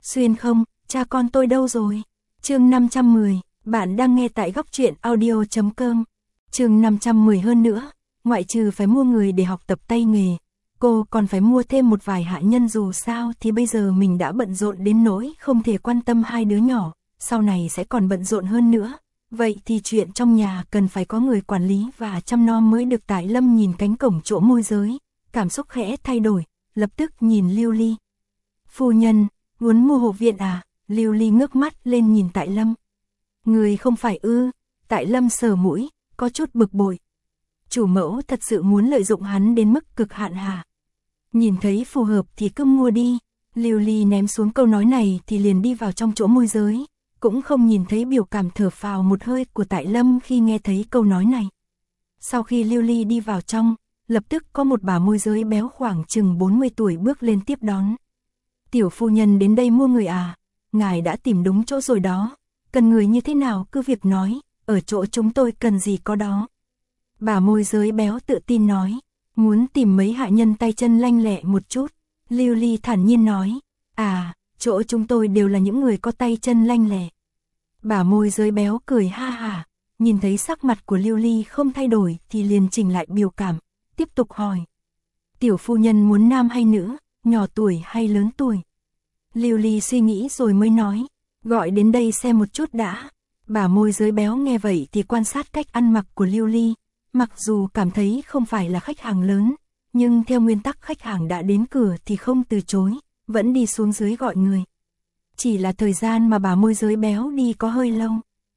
Xuyên không, cha con tôi đâu rồi? Chương 510, bạn đang nghe tại góc truyện audio.com. Chương 510 hơn nữa, ngoại trừ phải mua người để học tập tay nghề, cô còn phải mua thêm một vài hạ nhân, dù sao thì bây giờ mình đã bận rộn đến nỗi không thể quan tâm hai đứa nhỏ, sau này sẽ còn bận rộn hơn nữa. Vậy thì chuyện trong nhà cần phải có người quản lý và chăm nom mới được. Tại Lâm nhìn cánh cổng chỗ môi giới, cảm xúc khẽ thay đổi, lập tức nhìn Lưu Ly. Phu nhân, muốn mua hộ viện à? Lưu Ly ngước mắt lên nhìn Tại Lâm. Người không phải ư? Tại Lâm sờ mũi, có chút bực bội. Chủ mẫu thật sự muốn lợi dụng hắn đến mức cực hạn hả? Nhìn thấy phù hợp thì cứ mua đi. Lưu Ly ném xuống câu nói này thì liền đi vào trong chỗ môi giới, cũng không nhìn thấy biểu cảm thở phào một hơi của Tại Lâm khi nghe thấy câu nói này. Sau khi Lưu Ly đi vào trong, lập tức có một bà môi giới béo khoảng chừng 40 tuổi bước lên tiếp đón. Tiểu phu nhân đến đây mua người à? Ngài đã tìm đúng chỗ rồi đó. Cần người như thế nào cứ việc nói, ở chỗ chúng tôi cần gì có đó. Bà môi giới béo tự tin nói, muốn tìm mấy hạ nhân tay chân lanh lẹ một chút. Lưu Ly thản nhiên nói, à, chỗ chúng tôi đều là những người có tay chân lanh lẹ. Bà môi giới béo cười ha hả, nhìn thấy sắc mặt của Lưu Ly không thay đổi thì liền chỉnh lại biểu cảm, tiếp tục hỏi. Tiểu phu nhân muốn nam hay nữ, nhỏ tuổi hay lớn tuổi? Lưu Ly suy nghĩ rồi mới nói, gọi đến đây xem một chút đã. Bà môi giới béo nghe vậy thì quan sát cách ăn mặc của Lưu Ly, mặc dù cảm thấy không phải là khách hàng lớn, nhưng theo nguyên tắc khách hàng đã đến cửa thì không từ chối, vẫn đi xuống dưới gọi người. Chỉ là thời gian mà bà môi giới béo đi có hơi lâu.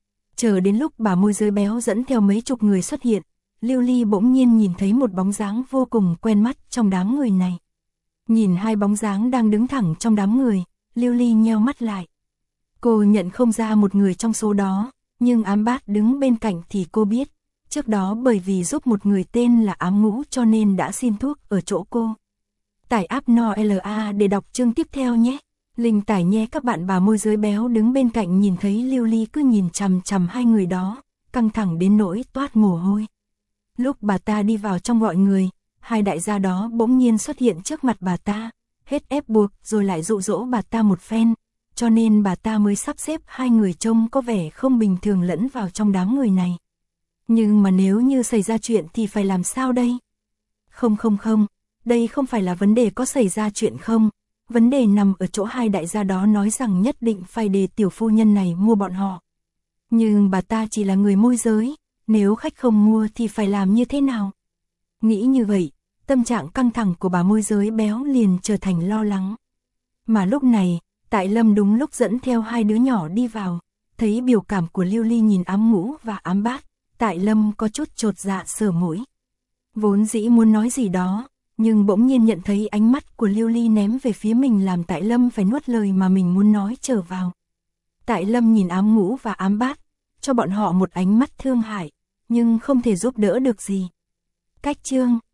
Chờ đến lúc bà môi giới béo dẫn theo mấy chục người xuất hiện, Lưu Ly bỗng nhiên nhìn thấy một bóng dáng vô cùng quen mắt trong đám người này. Nhìn hai bóng dáng đang đứng thẳng trong đám người, Lưu Ly nheo mắt lại. Cô nhận không ra một người trong số đó, nhưng Ám Bát đứng bên cạnh thì cô biết. Trước đó bởi vì giúp một người tên là Ám Ngũ cho nên đã xin thuốc ở chỗ cô. Tải app NOLA để đọc chương tiếp theo nhé. Linh tải nhé các bạn. Bà môi giới béo đứng bên cạnh nhìn thấy Lưu Ly cứ nhìn chằm chằm hai người đó, căng thẳng đến nỗi toát mồ hôi. Lúc bà ta đi vào trong gọi người, hai đại gia đó bỗng nhiên xuất hiện trước mặt bà ta, hết ép buộc rồi lại dụ dỗ bà ta một phen, cho nên bà ta mới sắp xếp hai người trông có vẻ không bình thường lẫn vào trong đám người này. Nhưng mà nếu như xảy ra chuyện thì phải làm sao đây? Không, đây không phải là vấn đề có xảy ra chuyện không, vấn đề nằm ở chỗ hai đại gia đó nói rằng nhất định phải để tiểu phu nhân này mua bọn họ. Nhưng bà ta chỉ là người môi giới, nếu khách không mua thì phải làm như thế nào? Nghĩ như vậy, tâm trạng căng thẳng của bà môi giới béo liền trở thành lo lắng. Mà lúc này, Tại Lâm đúng lúc dẫn theo hai đứa nhỏ đi vào, thấy biểu cảm của Lưu Ly nhìn Ám Ngũ và Ám Bát, Tại Lâm có chút chột dạ sờ mũi. Vốn dĩ muốn nói gì đó, nhưng bỗng nhiên nhận thấy ánh mắt của Lưu Ly ném về phía mình làm Tại Lâm phải nuốt lời mà mình muốn nói trở vào. Tại Lâm nhìn Ám Ngũ và Ám Bát, cho bọn họ một ánh mắt thương hại, nhưng không thể giúp đỡ được gì. Cách chương